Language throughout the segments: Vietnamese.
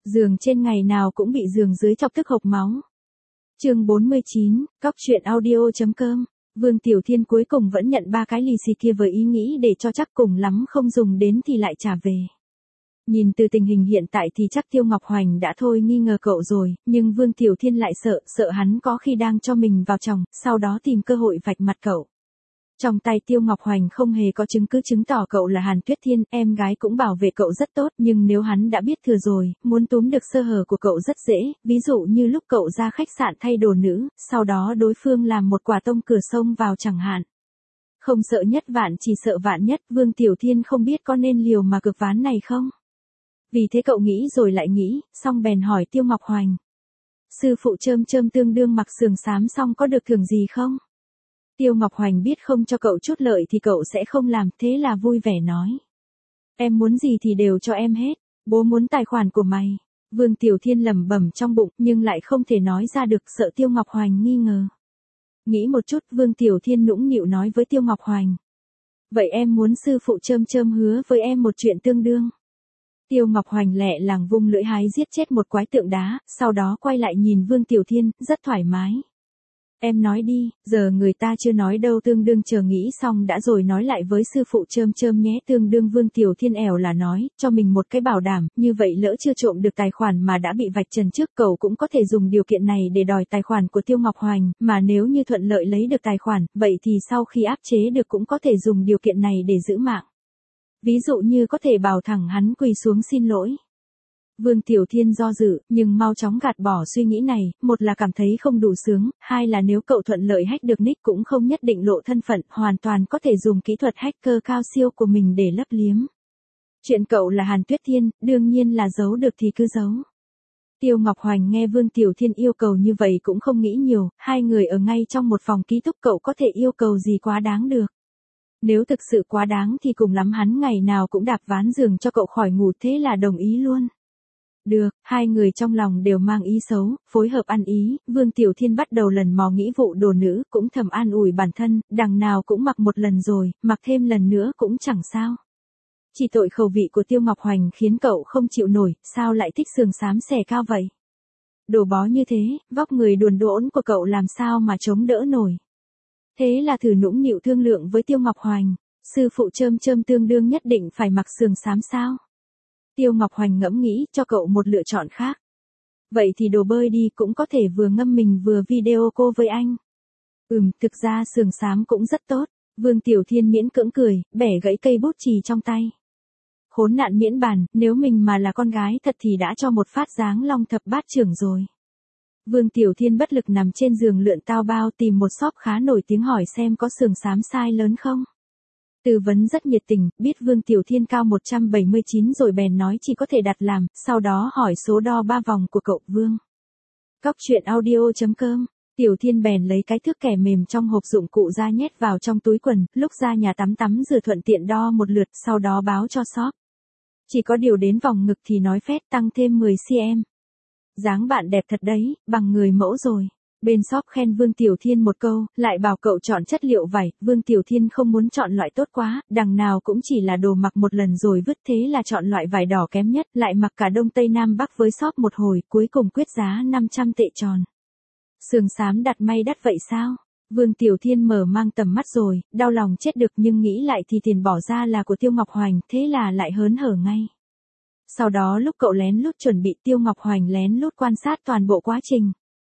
Giường trên ngày nào cũng bị giường dưới chọc tức hộc máu. Chương 49, Cóc truyện audio.com. Vương Tiểu Thiên cuối cùng vẫn nhận 3 cái lì xì kia với ý nghĩ để cho chắc cùng lắm không dùng đến thì lại trả về. Nhìn từ tình hình hiện tại thì chắc Tiêu Ngọc Hoành đã thôi nghi ngờ cậu rồi, nhưng Vương Tiểu Thiên lại sợ hắn có khi đang cho mình vào chồng, sau đó tìm cơ hội vạch mặt cậu. Trong tay Tiêu Ngọc Hoành không hề có chứng cứ chứng tỏ cậu là Hàn Tuyết Thiên, em gái cũng bảo vệ cậu rất tốt, nhưng nếu hắn đã biết thừa rồi, muốn túm được sơ hở của cậu rất dễ, ví dụ như lúc cậu ra khách sạn thay đồ nữ, sau đó đối phương làm một quả tông cửa sông vào chẳng hạn. Không sợ nhất vạn chỉ sợ vạn nhất, Vương Tiểu Thiên không biết có nên liều mà cược ván này không? Vì thế cậu nghĩ rồi lại nghĩ, xong bèn hỏi Tiêu Ngọc Hoành. Sư phụ chơm tương đương mặc sườn xám xong có được thưởng gì không? Tiêu Ngọc Hoành biết không cho cậu chút lợi thì cậu sẽ không làm, thế là vui vẻ nói. Em muốn gì thì đều cho em hết, bố muốn tài khoản của mày. Vương Tiểu Thiên lẩm bẩm trong bụng nhưng lại không thể nói ra được, sợ Tiêu Ngọc Hoành nghi ngờ. Nghĩ một chút, Vương Tiểu Thiên nũng nịu nói với Tiêu Ngọc Hoành. Vậy em muốn sư phụ chơm hứa với em một chuyện tương đương. Tiêu Ngọc Hoành lẹ làng vung lưỡi hái giết chết một quái tượng đá, sau đó quay lại nhìn Vương Tiểu Thiên, rất thoải mái. Em nói đi, giờ người ta chưa nói đâu, tương đương chờ nghĩ xong đã rồi nói lại với sư phụ chơm nhé. Tương đương Vương Tiểu Thiên ẻo là nói, cho mình một cái bảo đảm, như vậy lỡ chưa trộm được tài khoản mà đã bị vạch trần trước, cậu cũng có thể dùng điều kiện này để đòi tài khoản của Tiêu Ngọc Hoành, mà nếu như thuận lợi lấy được tài khoản, vậy thì sau khi áp chế được cũng có thể dùng điều kiện này để giữ mạng. Ví dụ như có thể bảo thẳng hắn quỳ xuống xin lỗi. Vương Tiểu Thiên do dự, nhưng mau chóng gạt bỏ suy nghĩ này, một là cảm thấy không đủ sướng, hai là nếu cậu thuận lợi hack được nick cũng không nhất định lộ thân phận, hoàn toàn có thể dùng kỹ thuật hacker cao siêu của mình để lấp liếm. Chuyện cậu là Hàn Tuyết Thiên, đương nhiên là giấu được thì cứ giấu. Tiêu Ngọc Hoành nghe Vương Tiểu Thiên yêu cầu như vậy cũng không nghĩ nhiều, hai người ở ngay trong một phòng ký túc, cậu có thể yêu cầu gì quá đáng được. Nếu thực sự quá đáng thì cùng lắm hắn ngày nào cũng đạp ván giường cho cậu khỏi ngủ, thế là đồng ý luôn. Được, hai người trong lòng đều mang ý xấu, phối hợp ăn ý, Vương Tiểu Thiên bắt đầu lần mò nghĩ vụ đồ nữ, cũng thầm an ủi bản thân, đằng nào cũng mặc một lần rồi, mặc thêm lần nữa cũng chẳng sao. Chỉ tội khẩu vị của Tiêu Ngọc Hoành khiến cậu không chịu nổi, sao lại thích sườn xám xẻ cao vậy? Đồ bó như thế, vóc người đuồn đỗn của cậu làm sao mà chống đỡ nổi. Thế là thử nũng nịu thương lượng với Tiêu Ngọc Hoành, sư phụ chơm tương đương nhất định phải mặc sườn xám sao? Tiêu Ngọc Hoành ngẫm nghĩ, cho cậu một lựa chọn khác. Vậy thì đồ bơi đi, cũng có thể vừa ngâm mình vừa video call với anh. Thực ra sườn xám cũng rất tốt. Vương Tiểu Thiên miễn cưỡng cười, bẻ gãy cây bút chì trong tay. Khốn nạn miễn bàn, nếu mình mà là con gái thật thì đã cho một phát giáng long thập bát trưởng rồi. Vương Tiểu Thiên bất lực nằm trên giường lượn tao bao tìm một shop khá nổi tiếng hỏi xem có sườn xám size lớn không. Tư vấn rất nhiệt tình, biết Vương Tiểu Thiên cao 179 rồi bèn nói chỉ có thể đặt làm, sau đó hỏi số đo 3 vòng của cậu Vương. Cóc truyện audio.com. Tiểu Thiên bèn lấy cái thước kẻ mềm trong hộp dụng cụ ra nhét vào trong túi quần, lúc ra nhà tắm rửa thuận tiện đo một lượt, sau đó báo cho shop. Chỉ có điều đến vòng ngực thì nói phét tăng thêm 10 cm. Dáng bạn đẹp thật đấy, bằng người mẫu rồi. Bên shop khen Vương Tiểu Thiên một câu, lại bảo cậu chọn chất liệu vải, Vương Tiểu Thiên không muốn chọn loại tốt quá, đằng nào cũng chỉ là đồ mặc một lần rồi vứt, thế là chọn loại vải đỏ kém nhất, lại mặc cả Đông Tây Nam Bắc với shop một hồi, cuối cùng quyết giá 500 tệ tròn. Sườn xám đặt may đắt vậy sao? Vương Tiểu Thiên mở mang tầm mắt rồi, đau lòng chết được, nhưng nghĩ lại thì tiền bỏ ra là của Tiêu Ngọc Hoành, thế là lại hớn hở ngay. Sau đó lúc cậu lén lút chuẩn bị, Tiêu Ngọc Hoành lén lút quan sát toàn bộ quá trình.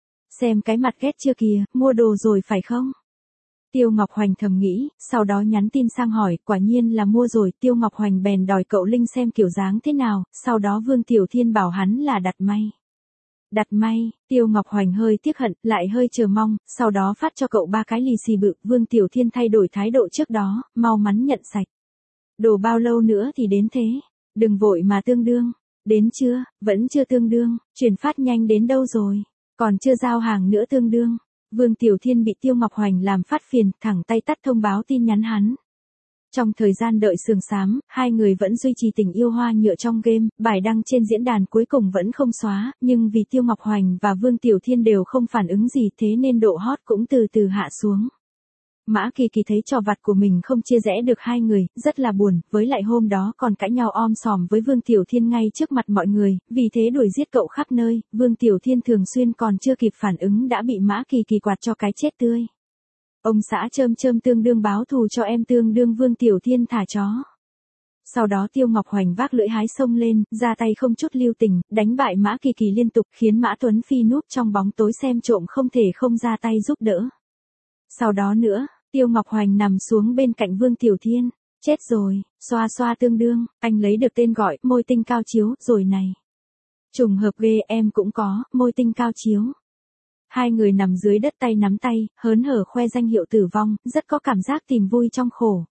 Xem cái mặt ghét chưa kìa, mua đồ rồi phải không? Tiêu Ngọc Hoành thầm nghĩ, sau đó nhắn tin sang hỏi, quả nhiên là mua rồi. Tiêu Ngọc Hoành bèn đòi cậu link xem kiểu dáng thế nào, sau đó Vương Tiểu Thiên bảo hắn là đặt may. Đặt may, Tiêu Ngọc Hoành hơi tiếc hận, lại hơi chờ mong, sau đó phát cho cậu 3 cái lì xì bự. Vương Tiểu Thiên thay đổi thái độ trước đó, mau mắn nhận sạch. Đồ bao lâu nữa thì đến thế? Đừng vội mà tương đương. Đến chưa? Vẫn chưa tương đương. Chuyển phát nhanh đến đâu rồi? Còn chưa giao hàng nữa tương đương. Vương Tiểu Thiên bị Tiêu Ngọc Hoành làm phát phiền, thẳng tay tắt thông báo tin nhắn hắn. Trong thời gian đợi sườn xám, hai người vẫn duy trì tình yêu hoa nhựa trong game, bài đăng trên diễn đàn cuối cùng vẫn không xóa, nhưng vì Tiêu Ngọc Hoành và Vương Tiểu Thiên đều không phản ứng gì, thế nên độ hot cũng từ từ hạ xuống. Mã Kỳ Kỳ thấy trò vặt của mình không chia rẽ được hai người, rất là buồn, với lại hôm đó còn cãi nhau om sòm với Vương Tiểu Thiên ngay trước mặt mọi người, vì thế đuổi giết cậu khắp nơi, Vương Tiểu Thiên thường xuyên còn chưa kịp phản ứng đã bị Mã Kỳ Kỳ quạt cho cái chết tươi. Ông xã Chơm Chơm tương đương báo thù cho em tương đương Vương Tiểu Thiên thả chó. Sau đó Tiêu Ngọc Hoành vác lưỡi hái xông lên, ra tay không chút lưu tình, đánh bại Mã Kỳ Kỳ liên tục khiến Mã Tuấn Phi núp trong bóng tối xem trộm không thể không ra tay giúp đỡ. Sau đó nữa, Tiêu Ngọc Hoành nằm xuống bên cạnh Vương Tiểu Thiên. Chết rồi, xoa xoa tương đương, anh lấy được tên gọi, môi tinh cao chiếu, rồi này. Trùng hợp ghê, em cũng có, môi tinh cao chiếu. Hai người nằm dưới đất tay nắm tay, hớn hở khoe danh hiệu tử vong, rất có cảm giác tìm vui trong khổ.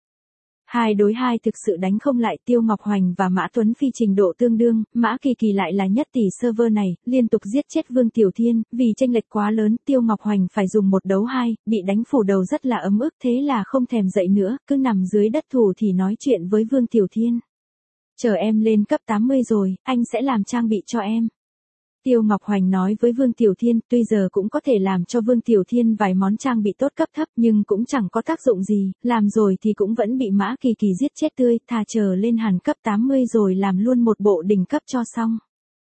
2 đối 2 thực sự đánh không lại, Tiêu Ngọc Hoành và Mã Tuấn Phi trình độ tương đương, Mã Kỳ Kỳ lại là nhất tỷ server này, liên tục giết chết Vương Tiểu Thiên, vì chênh lệch quá lớn, Tiêu Ngọc Hoành phải dùng 1 đấu 2, bị đánh phủ đầu rất là ấm ức, thế là không thèm dậy nữa, cứ nằm dưới đất thủ thì nói chuyện với Vương Tiểu Thiên. Chờ em lên cấp 80 rồi, anh sẽ làm trang bị cho em. Tiêu Ngọc Hoành nói với Vương Tiểu Thiên, tuy giờ cũng có thể làm cho Vương Tiểu Thiên vài món trang bị tốt cấp thấp nhưng cũng chẳng có tác dụng gì, làm rồi thì cũng vẫn bị Mã Kỳ Kỳ giết chết tươi, thà chờ lên hẳn cấp 80 rồi làm luôn một bộ đỉnh cấp cho xong.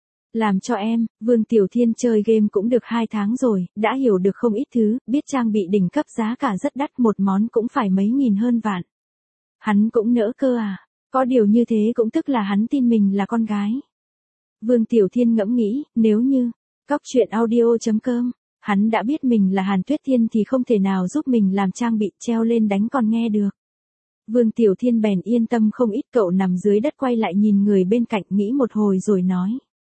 Làm cho em, Vương Tiểu Thiên chơi game cũng được 2 tháng rồi, đã hiểu được không ít thứ, biết trang bị đỉnh cấp giá cả rất đắt, một món cũng phải mấy nghìn hơn vạn. Hắn cũng nỡ cơ à, có điều như thế cũng tức là hắn tin mình là con gái. Vương Tiểu Thiên ngẫm nghĩ, nếu như, Cóc Truyện Audio.com, hắn đã biết mình là Hàn Tuyết Thiên thì không thể nào giúp mình làm trang bị treo lên đánh còn nghe được. Vương Tiểu Thiên bèn yên tâm không ít, cậu nằm dưới đất quay lại nhìn người bên cạnh nghĩ một hồi rồi nói.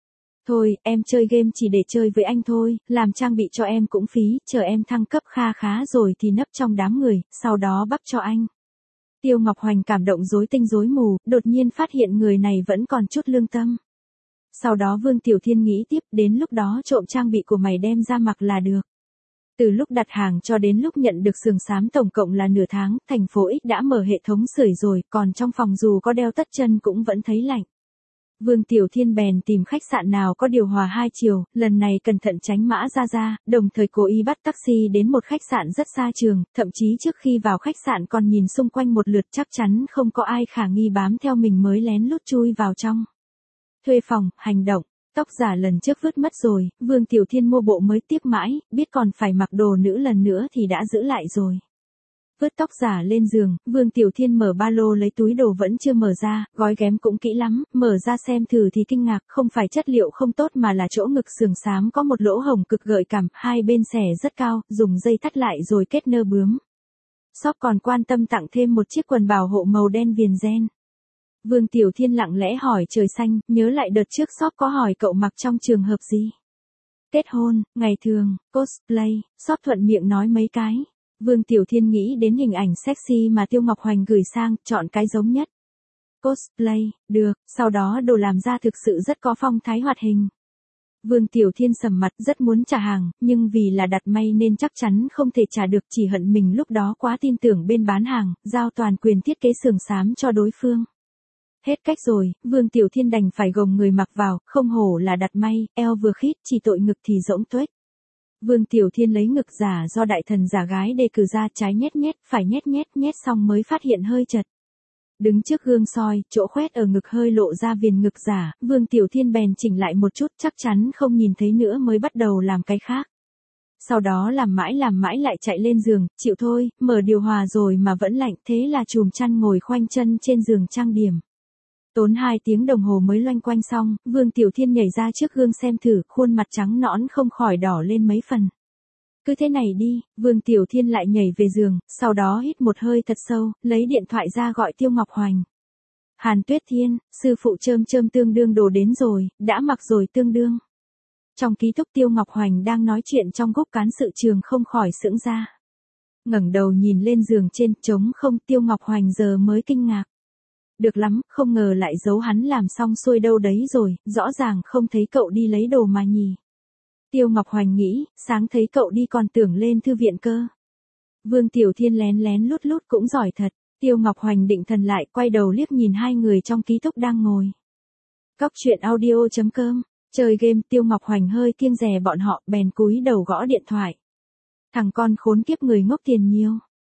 Thôi, em chơi game chỉ để chơi với anh thôi, làm trang bị cho em cũng phí, chờ em thăng cấp kha khá rồi thì nấp trong đám người, sau đó bắp cho anh. Tiêu Ngọc Hoành cảm động rối tinh rối mù, đột nhiên phát hiện người này vẫn còn chút lương tâm. Sau đó Vương Tiểu Thiên nghĩ tiếp, đến lúc đó trộm trang bị của mày đem ra mặc là được. Từ lúc đặt hàng cho đến lúc nhận được sườn xám tổng cộng là nửa tháng, thành phố X đã mở hệ thống sưởi rồi, còn trong phòng dù có đeo tất chân cũng vẫn thấy lạnh. Vương Tiểu Thiên bèn tìm khách sạn nào có điều hòa 2 chiều, lần này cẩn thận tránh Mã Ra, đồng thời cố ý bắt taxi đến một khách sạn rất xa trường, thậm chí trước khi vào khách sạn còn nhìn xung quanh một lượt chắc chắn không có ai khả nghi bám theo mình mới lén lút chui vào trong. Thuê phòng, hành động, tóc giả lần trước vứt mất rồi, Vương Tiểu Thiên mua bộ mới tiếc mãi, biết còn phải mặc đồ nữ lần nữa thì đã giữ lại rồi. Vứt tóc giả lên giường, Vương Tiểu Thiên mở ba lô lấy túi đồ vẫn chưa mở ra, gói ghém cũng kỹ lắm, mở ra xem thử thì kinh ngạc, không phải chất liệu không tốt mà là chỗ ngực sườn xám có một lỗ hổng cực gợi cảm, hai bên xẻ rất cao, dùng dây thắt lại rồi kết nơ bướm. Shop còn quan tâm tặng thêm một chiếc quần bảo hộ màu đen viền ren. Vương Tiểu Thiên lặng lẽ hỏi trời xanh, nhớ lại đợt trước shop có hỏi cậu mặc trong trường hợp gì. Kết hôn, ngày thường, cosplay, shop thuận miệng nói mấy cái. Vương Tiểu Thiên nghĩ đến hình ảnh sexy mà Tiêu Ngọc Hoành gửi sang, chọn cái giống nhất. Cosplay, được, sau đó đồ làm ra thực sự rất có phong thái hoạt hình. Vương Tiểu Thiên sầm mặt rất muốn trả hàng, nhưng vì là đặt may nên chắc chắn không thể trả được, chỉ hận mình lúc đó quá tin tưởng bên bán hàng, giao toàn quyền thiết kế sườn xám cho đối phương. Hết cách rồi, Vương Tiểu Thiên đành phải gồng người mặc vào, không hổ là đặt may, eo vừa khít, chỉ tội ngực thì rỗng tuếch. Vương Tiểu Thiên lấy ngực giả do đại thần giả gái đề cử ra, trái nhét nhét, phải nhét nhét nhét xong mới phát hiện hơi chật. Đứng trước gương soi, chỗ khoét ở ngực hơi lộ ra viền ngực giả, Vương Tiểu Thiên bèn chỉnh lại một chút, chắc chắn không nhìn thấy nữa mới bắt đầu làm cái khác. Sau đó làm mãi lại chạy lên giường, chịu thôi, mở điều hòa rồi mà vẫn lạnh, thế là chùm chăn ngồi khoanh chân trên giường trang điểm. Tốn 2 tiếng đồng hồ mới loanh quanh xong, Vương Tiểu Thiên nhảy ra trước gương xem thử, khuôn mặt trắng nõn không khỏi đỏ lên mấy phần. Cứ thế này đi, Vương Tiểu Thiên lại nhảy về giường, sau đó hít một hơi thật sâu, lấy điện thoại ra gọi Tiêu Ngọc Hoành. Hàn Tuyết Thiên, sư phụ Chơm Chơm tương đương đồ đến rồi, đã mặc rồi tương đương. Trong ký túc Tiêu Ngọc Hoành đang nói chuyện trong group cán sự trường không khỏi sững ra. Ngẩng đầu nhìn lên giường trên, trống không, Tiêu Ngọc Hoành giờ mới kinh ngạc. Được lắm, không ngờ lại giấu hắn làm xong xuôi đâu đấy rồi, rõ ràng không thấy cậu đi lấy đồ mà nhỉ. Tiêu Ngọc Hoành nghĩ, sáng thấy cậu đi còn tưởng lên thư viện cơ. Vương Tiểu Thiên lén lén lút lút cũng giỏi thật. Tiêu Ngọc Hoành định thần lại, quay đầu liếc nhìn hai người trong ký túc đang ngồi. Cóc Truyện Audio.com, chơi game. Tiêu Ngọc Hoành hơi kiêng dè bọn họ, bèn cúi đầu gõ điện thoại. Thằng con khốn kiếp người ngốc tiền nhiều.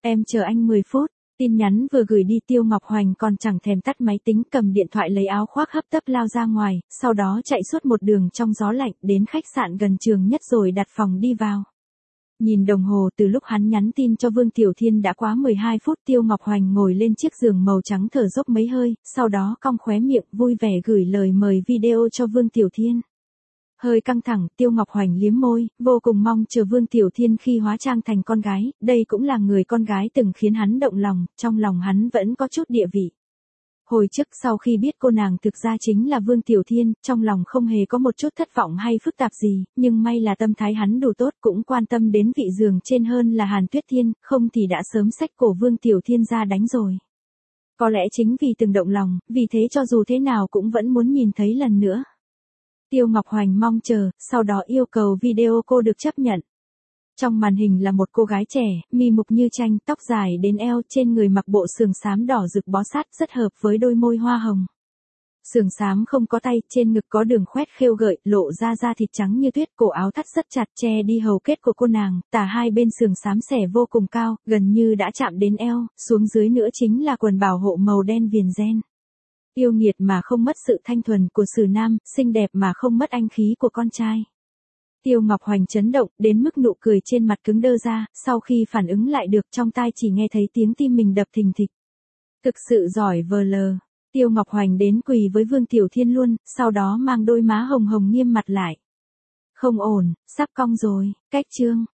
Em chờ anh 10 phút. Tin nhắn vừa gửi đi Tiêu Ngọc Hoành còn chẳng thèm tắt máy tính, cầm điện thoại lấy áo khoác hấp tấp lao ra ngoài, sau đó chạy suốt một đường trong gió lạnh đến khách sạn gần trường nhất rồi đặt phòng đi vào. Nhìn đồng hồ, từ lúc hắn nhắn tin cho Vương Tiểu Thiên đã quá 12 phút. Tiêu Ngọc Hoành ngồi lên chiếc giường màu trắng thở dốc mấy hơi, sau đó cong khóe miệng vui vẻ gửi lời mời video cho Vương Tiểu Thiên. Hơi căng thẳng, Tiêu Ngọc Hoành liếm môi, vô cùng mong chờ Vương Tiểu Thiên khi hóa trang thành con gái, đây cũng là người con gái từng khiến hắn động lòng, trong lòng hắn vẫn có chút địa vị. Hồi trước sau khi biết cô nàng thực ra chính là Vương Tiểu Thiên, trong lòng không hề có một chút thất vọng hay phức tạp gì, nhưng may là tâm thái hắn đủ tốt, cũng quan tâm đến vị giường trên hơn là Hàn Tuyết Thiên, không thì đã sớm xách cổ Vương Tiểu Thiên ra đánh rồi. Có lẽ chính vì từng động lòng, vì thế cho dù thế nào cũng vẫn muốn nhìn thấy lần nữa. Tiêu Ngọc Hoành mong chờ, sau đó yêu cầu video cô được chấp nhận. Trong màn hình là một cô gái trẻ, mi mục như tranh, tóc dài đến eo, trên người mặc bộ sườn xám đỏ rực bó sát, rất hợp với đôi môi hoa hồng. Sườn xám không có tay, trên ngực có đường khoét khêu gợi, lộ ra da thịt trắng như tuyết, cổ áo thắt rất chặt che đi hầu kết của cô nàng, tả hai bên sườn xám xẻ vô cùng cao, gần như đã chạm đến eo, xuống dưới nữa chính là quần bảo hộ màu đen viền ren. Yêu nghiệt mà không mất sự thanh thuần của sử nam, xinh đẹp mà không mất anh khí của con trai. Tiêu Ngọc Hoành chấn động, đến mức nụ cười trên mặt cứng đơ ra, sau khi phản ứng lại được trong tai chỉ nghe thấy tiếng tim mình đập thình thịch. Thực sự giỏi vờ lờ. Tiêu Ngọc Hoành đến quỳ với Vương Tiểu Thiên luôn, sau đó mang đôi má hồng hồng nghiêm mặt lại. Không ổn, sắp cong rồi, cách chương.